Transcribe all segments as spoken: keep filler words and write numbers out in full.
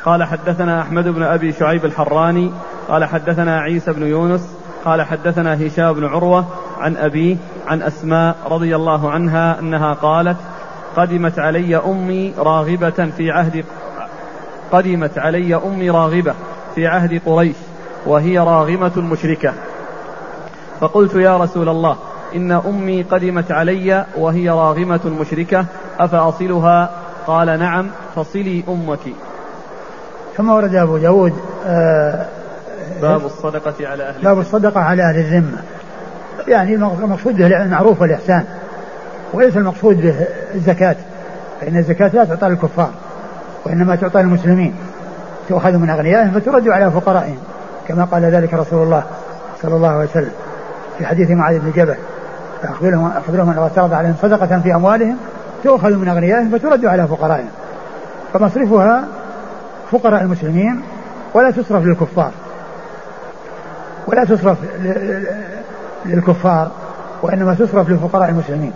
قال حدثنا أحمد بن أبي شعيب الحراني قال حدثنا عيسى بن يونس قال حدثنا هشام بن عروة عن أبيه عن أسماء رضي الله عنها أنها قالت قدمت علي أمي راغبة في عهد قدمت علي أمي راغبة في عهد قريش وهي راغمة مشركة، فقلت يا رسول الله إن أمي قدمت علي وهي راغمة مشركة أفأصلها؟ قال نعم فصلي أمك. ثم ورد أبو داود آه باب الصدقة على أهل باب الصدقة على أهل الذمة، يعني المقصود به المعروف والإحسان، وليس المقصود به الزكاة، فإن الزكاة لا تعطى للكفار وإنما تعطى للمسلمين، تؤخذ من أغنيائهم فترد على فقرائهم، كما قال ذلك رسول الله صلى الله عليه وسلم في حديث معاذ بن جبل فأخبرهم أخبرهم أن افترض عليهم صدقة في أموالهم تؤخذ من أغنيائهم فترد على فقرائهم، فمصرفها فقراء المسلمين ولا تصرف للكفار ولا تصرف للكفار وإنما تصرف لفقراء المسلمين.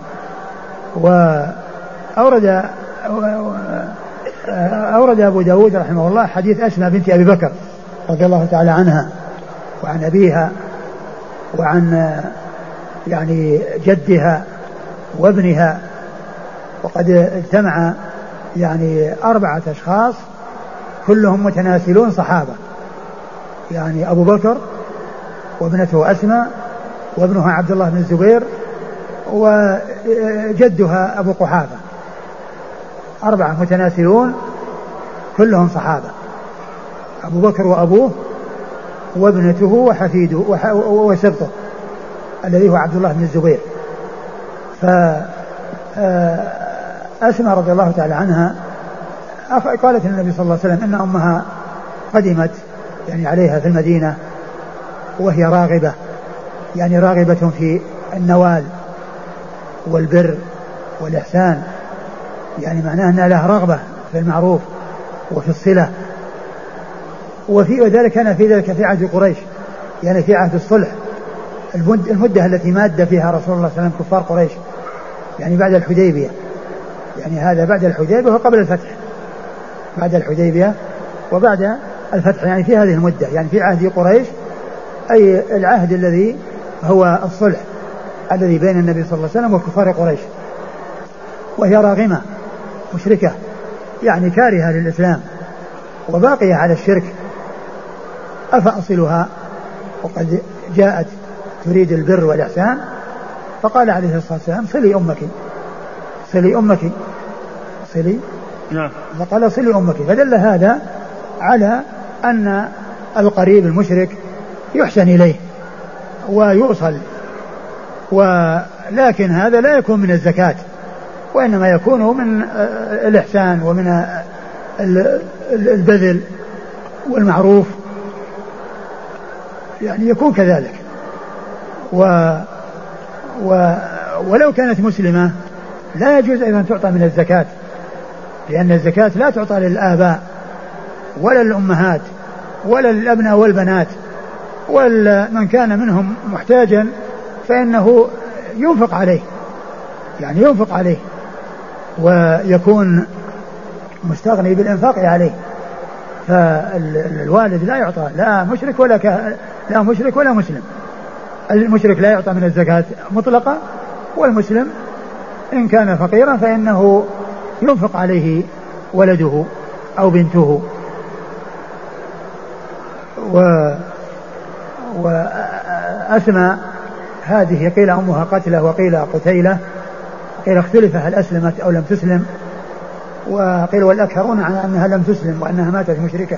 وأورد أورد أبو داود رحمه الله حديث أسماء بنت أبي بكر رضي الله تعالى عنها وعن أبيها وعن يعني جدها وابنها، وقد اجتمع يعني أربعة أشخاص كلهم متناسلون صحابة، يعني أبو بكر وابنته أسماء وابنها عبد الله بن الزبير وجدها أبو قحافة، أربعة متناسلون كلهم صحابة، أبو بكر وأبوه وابنته وحفيده وسبطه الذي هو عبد الله بن الزبير. فأسماء رضي الله تعالى عنها قالت النبي صلى الله عليه وسلم إن أمها قدمت يعني عليها في المدينة وهي راغبة، يعني راغبة في النوال والبر والإحسان، يعني معناه أنها لها رغبة في المعروف وفي الصلة، وفي ذلك كان في ذلك في عهد قريش، يعني في عهد الصلح، المدة التي ماد فيها رسول الله صلى الله عليه وسلم كفار قريش، يعني بعد الحديبية، يعني هذا بعد الحديبية وقبل الفتح، بعد الحديبية وبعد الفتح، يعني في هذه المدة، يعني في عهد قريش، أي العهد الذي هو الصلح الذي بين النبي صلى الله عليه وسلم وكفار قريش، وهي راغمة مشركة يعني كارهة للإسلام وباقية على الشرك، أفأصلها؟ وقد جاءت تريد البر والإحسان، فقال عليه الصلاة والسلام صلي أمك صلي أمك صلي نعم، فقال صلي أمك، فدل هذا على أن القريب المشرك يحسن إليه ويوصل، ولكن هذا لا يكون من الزكاة، وإنما يكون من الإحسان ومن البذل والمعروف، يعني يكون كذلك. و و ولو كانت مسلمة لا يجوز أيضا تعطى من الزكاة، لأن الزكاة لا تعطى للآباء ولا للأمهات ولا للأبناء والبنات، ومن كان منهم محتاجا فإنه ينفق عليه، يعني ينفق عليه ويكون مستغني بالإنفاق عليه، فالوالد لا يعطى لا مشرك ولا ك... لا مشرك ولا مسلم، المشرك لا يعطى من الزكاة مطلقة، والمسلم إن كان فقيرا فإنه ينفق عليه ولده أو بنته. و وأسمى هذه قيل أمها قتلة وقيل قتيلة، قيل اختلف هل أسلمت أو لم تسلم، وقيل والأكثرون عن أنها لم تسلم وأنها ماتت مشركة.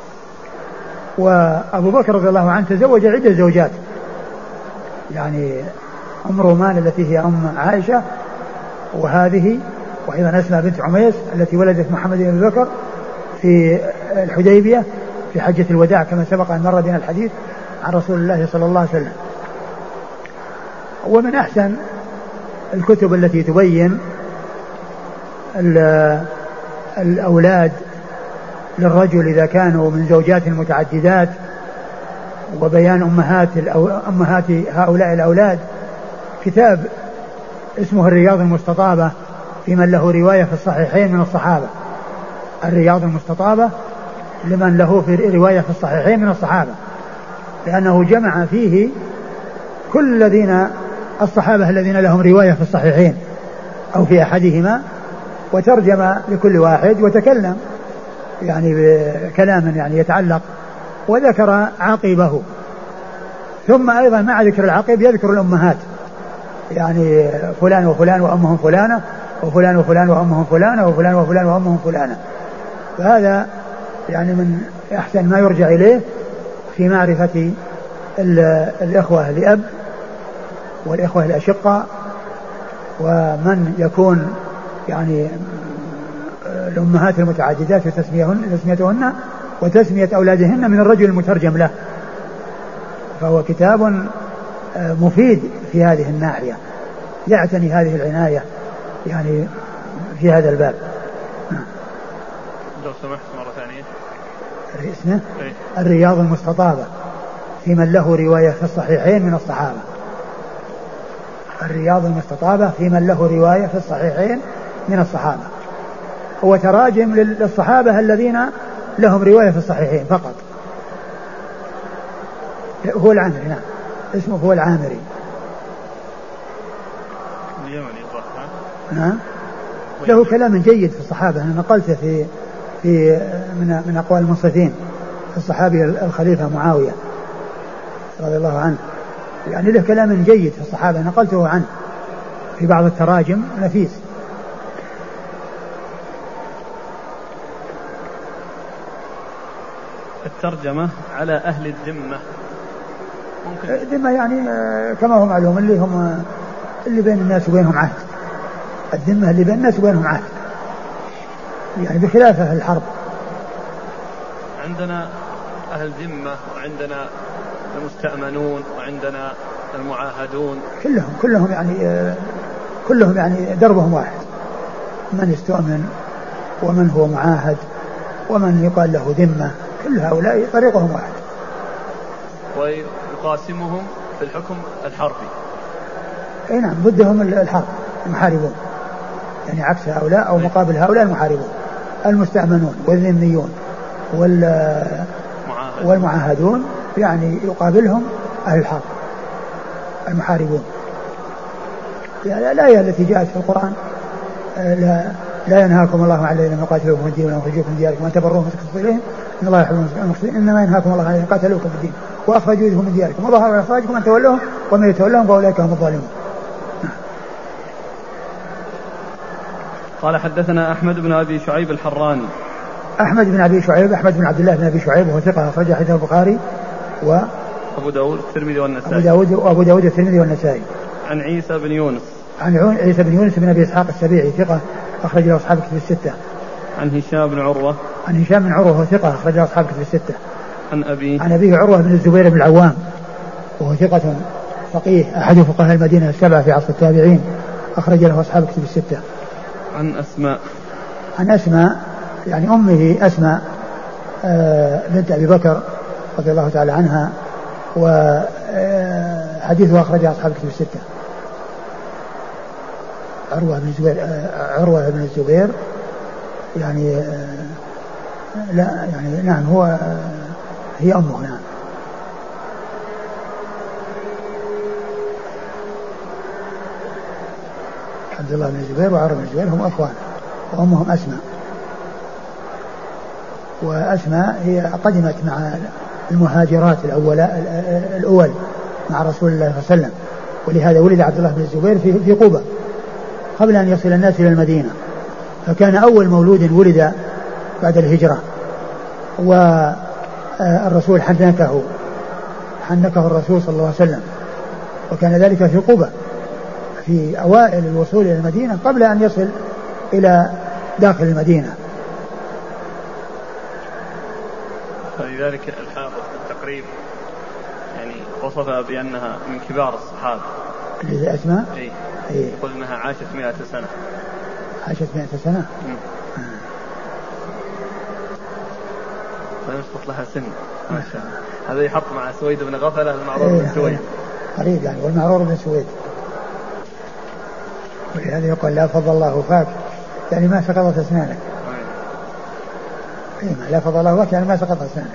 وأبو بكر رضي الله عنه تزوج عدة زوجات، يعني أم رومان التي هي أم عائشة، وهذه، وأيضا أسماء بنت عميس التي ولدت محمد بن بكر في الحديبية في حجة الوداع كما سبق أن مر بنا الحديث عن رسول الله صلى الله عليه وسلم. ومن أحسن الكتب التي تبين الأولاد للرجل إذا كانوا من زوجات متعددات وبيان أمهات, أمهات هؤلاء الأولاد كتاب اسمه الرياض المستطابة في من له رواية في الصحيحين من الصحابة. الرياض المستطابة لمن له في رواية في الصحيحين من الصحابة، لأنه جمع فيه كل الذين الصحابة الذين لهم رواية في الصحيحين أو في أحدهما، وترجم لكل واحد وتكلم يعني بكلام يعني يتعلق وذكر عقبه. ثم أيضا مع ذكر العقب يذكر الأمهات، يعني فلان وفلان وأمهم فلانة، وفلان وفلان وأمهم فلانة، وفلان وفلان وأمهم فلانة. فهذا يعني من أحسن ما يرجع إليه في معرفة الإخوة لأب والإخوة الأشقاء، ومن يكون يعني الأمهات المتعددات وتسميتهن وتسمية أولادهن من الرجل المترجم له. فهو كتاب مفيد في هذه الناحية، يعتني هذه العناية يعني في هذا الباب. لو سمحت مرة ثانية اسمه الرياض المستطابة في من له رواية في الصحيحين من الصحابة. الرياض المستطابة في من له رواية في الصحيحين من الصحابة. هو تراجم للصحابة الذين لهم رواية في الصحيحين فقط. هو العامري، نعم اسمه هو العامري. نعم له كلام جيد في الصحابة، أنا نقلته في في من من أقوال المنصفين في الصحابي الخليفة معاوية رضي الله عنه، يعني له كلام جيد في الصحابة نقلته عنه في بعض التراجم نفيس. الترجمة على أهل الذمة ممكن الذمة يعني كما هو معلوم اللي هم اللي بين الناس وبينهم عهد. الذمة اللي بين الناس وبينهم عهد، يعني بخلاف أهل الحرب. عندنا أهل ذمة وعندنا المستأمنون وعندنا المعاهدون، كلهم كلهم يعني كلهم يعني دربهم واحد، من يستؤمن ومن هو معاهد ومن يقال له ذمة، كل هؤلاء طريقهم واحد. ويقاسمهم في الحكم الحربي. اي نعم ضدهم الحرب المحاربون، يعني عكس هؤلاء أو مقابل هؤلاء المحاربون. المستأمنون والذميون والمعاهدون يعني يقابلهم أهل الحرب المحاربون. يعني الآية التي جاءت في القرآن لا, لا ينهاكم الله عن الذين قاتلوكم في الدين وأخرجوكم من دياركم وأن تبروهم وتقسطوا إليهم إن الله يحب المقسطين، إنما ينهاكم الله عن الذين قاتلوكم في الدين وأخرجوكم من دياركم وظهروا على إخراجكم أن تولوهم ومن يتولهم فأولئك هم الظالمون. قال حدثنا أحمد بن أبي شعيب الحراني. أحمد بن أبي شعيب أحمد بن عبد الله بن أبي شعيب وهو ثقة أخرج حديثه البخاري و أبو داود الترمذي والنسائي. أبو داود وأبو داود الترمذي والنسائي. عن عيسى بن يونس. عن عيسى بن يونس بن أبي إسحاق السبيعي ثقة أخرج له أصحاب كتب الستة. عن هشام بن عروة. عن هشام بن عروة وهو ثقة أخرج له أصحاب كتب الستة. عن أبي عن أبيه عروة بن الزبير بن العوام وهو ثقة فقيه أحد فقهاء المدينة السبعة في عصر التابعين أخرج له أصحاب كتب الستة. عن أسماء. عن أسماء يعني أمه أسماء آه بنت أبي بكر رضي الله تعالى عنها، وحديثه أخرجه أصحاب كتب الستة. عروة بن الزبير آه عروة بن الزبير يعني آه لا يعني نعم هو آه هي أمه نعم. عبد الله بن الزبير وعروة بن الزبير هم أخوان وأمهم أسماء. وأسماء هي قدمت مع المهاجرات الأول الأول مع رسول الله صلى الله عليه وسلم، ولهذا ولد عبد الله بن الزبير في في قبة قبل أن يصل الناس إلى المدينة، فكان أول مولود ولد بعد الهجرة، والرسول حنكه حنكه الرسول صلى الله عليه وسلم، وكان ذلك في قبة في أوائل الوصول إلى المدينة قبل أن يصل إلى داخل المدينة. فلذلك الحافظ في التقريب يعني وصفها بأنها من كبار الصحابة. اللي أسماء؟ إيه. إيه. يقول أنها عاشت مئة سنة. عاشت مئة سنة؟ فيسقط لها سن ما شاء الله. هذا يحط مع سويد بن غفلة المعروف إيه بن سويد. قريب يعني والمعروف بن سويد. ولهذا يقول لا فضل الله فاك يعني ما سقطت أسنانك. إيه لا فضل الله وجه يعني ما سقط أسنانك.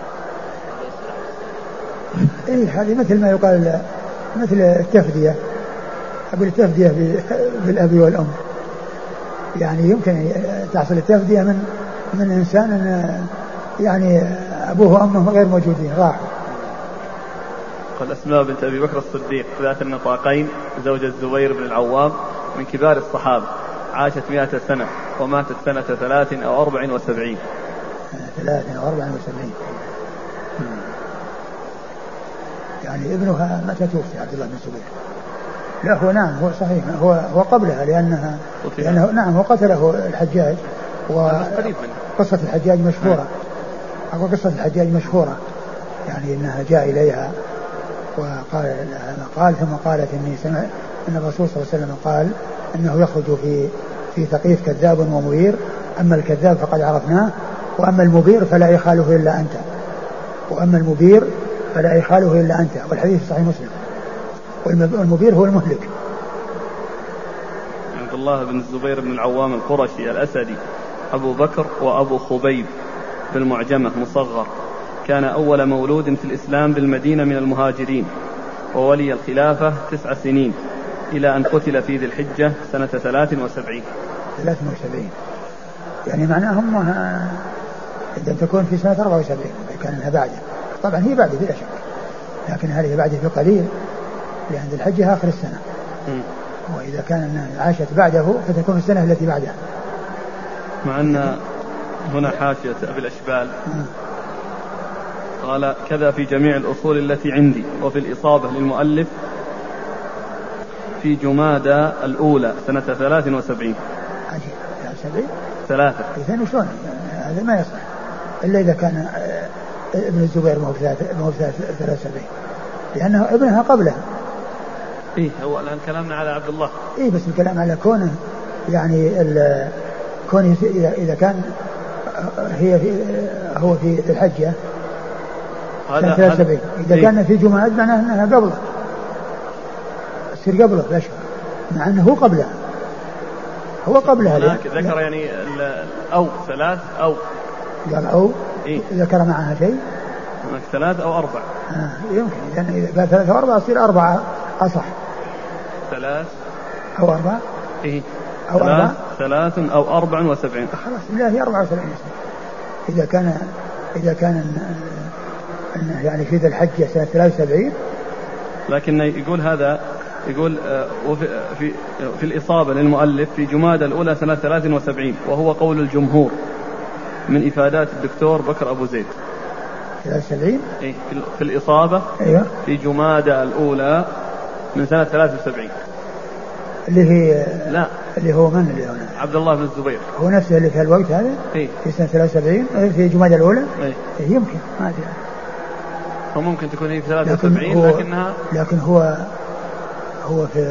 إيه هذه مثل ما يقال مثل التفدية، أقول التفدية بالأب والأم، يعني يمكن تحصل التفدية من من إنسان يعني أبوه وأمه غير موجودين راحوا. قال أسماء بنت أبي بكر الصديق ذات النطاقين زوج الزبير بن العوام من كبار الصحابة، عاشت مئة سنة وماتت سنة ثلاث أو أربع وسبعين. ثلاث أو أربع وسبعين. يعني ابنها متى توفي عبد الله بن الزبير؟ لا هو نعم هو صحيح هو هو قبلها لأنها لأنه نعم هو قتله الحجاج، وقصة الحجاج مشهورة. أقول قصة الحجاج مشهورة يعني أنها جاء إليها وقال لها ما قال، ثم قالت إني سمع أن الرسول صلى الله عليه وسلم قال أنه يخرج في في ثقيف كذاب ومبير، أما الكذاب فقد عرفناه وأما المبير فلا يخاله إلا أنت، وأما المبير فلا يخاله إلا أنت، والحديث صحيح مسلم. والمبير هو المهلك. عبد الله بن الزبير بن العوام القرشي الأسدي أبو بكر وأبو خبيب بالمعجمة مصغر، كان أول مولود في الإسلام بالمدينة من المهاجرين، وولي الخلافة تسع سنين إلى أن قتل في ذي الحجة سنة ثلاث وسبعين. ثلاث وسبعين يعني معناهم إذا تكون في سنة أربع وسبعين كان لها بعده، طبعا هي بعده بلا شك، لكن هذه بعده بقليل لأن ذي الحجة آخر السنة. م. وإذا كان عاشت بعده فتكون السنة التي بعدها. مع أن هنا حاشية أبي الأشبال قال كذا في جميع الأصول التي عندي، وفي الإصابة للمؤلف في جمادى الأولى سنة ثلاث وسبعين. عجيب سبعين ثلاثة إذن شلون هذا ما يصح إلا إذا كان ابن الزبير مو ثلاث وسبعين لأنه ابنها قبله. إيه هو الآن كلامنا على عبد الله. إيه بس الكلام على كونه يعني كونه إذا كان هي في هو في الحجة هذا ثلاث وسبعين إذا إيه؟ كان في جماد معناه أنها قبله تصير قبله لا شك، مع أنه هو قبلها هو قبلها ذكر يعني أو ثلاث أو قال أو إيه؟ ذكر معها شيء ثلاث أو أربع. آه يمكن إذا قال ثلاث أو أربعة تصير أربعة أصح. ثلاث أو أربعة إيه أو ثلاث أربعة ثلاث أو أربع وسبعين. خلاص لا هي أربعة وسبعين إذا كان إذا كان أنه يعني في ذا الحجة سنة ثلاث وسبعين. لكن يقول هذا يقول وفي في في الإصابة للمؤلف في جمادى الأولى سنة ثلاث وسبعين، وهو قول الجمهور من إفادات الدكتور بكر أبو زيد. ثلاث وسبعين إيه في الإصابة أيوة. في جمادى الأولى من سنة ثلاث وسبعين اللي هي لا اللي هو من اللي هنا عبد الله بن الزبير هو نفسه اللي في الوقت هذا. إيه؟ في سنة ثلاث وسبعين في جمادى الأولى. إيه؟ إيه يمكن ما أدري وممكن تكون هي في ثلاث وسبعين لكن لكنها لكن هو هو في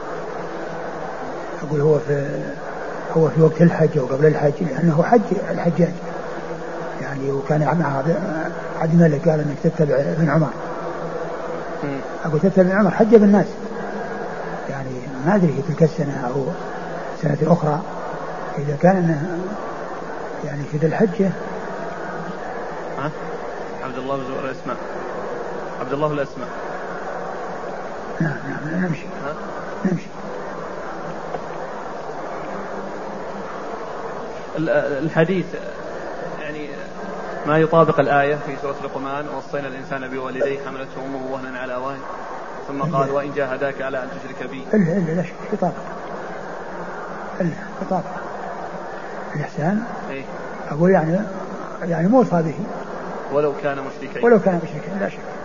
أقول هو في هو في وقت الحج وقبل الحج لأنه حج الحجاج يعني، وكان مع عبد الملك قال انك تتبع ابن عمر. أقول تتبع ابن عمر حج بالناس يعني ما أدري تلك السنة أو سنة أخرى إذا كان يعني في ذي الحجة. ها عبد الله بن الأسماء عبد الله بن الأسماء نعم نعم نمشي ها؟ نمشي. الحديث يعني ما يطابق الآية في سورة لقمان ووصينا الإنسان بوالديه حملته أمه وهنا على وهن ثم قال وإن جاهداك على أن تشرك بي. إلا إلا لا شك يطابق إلا يطابق الإحسان. إيه؟ أقول يعني يعني موصى به ولو كان مشركين ولو كان مشركين لا شك.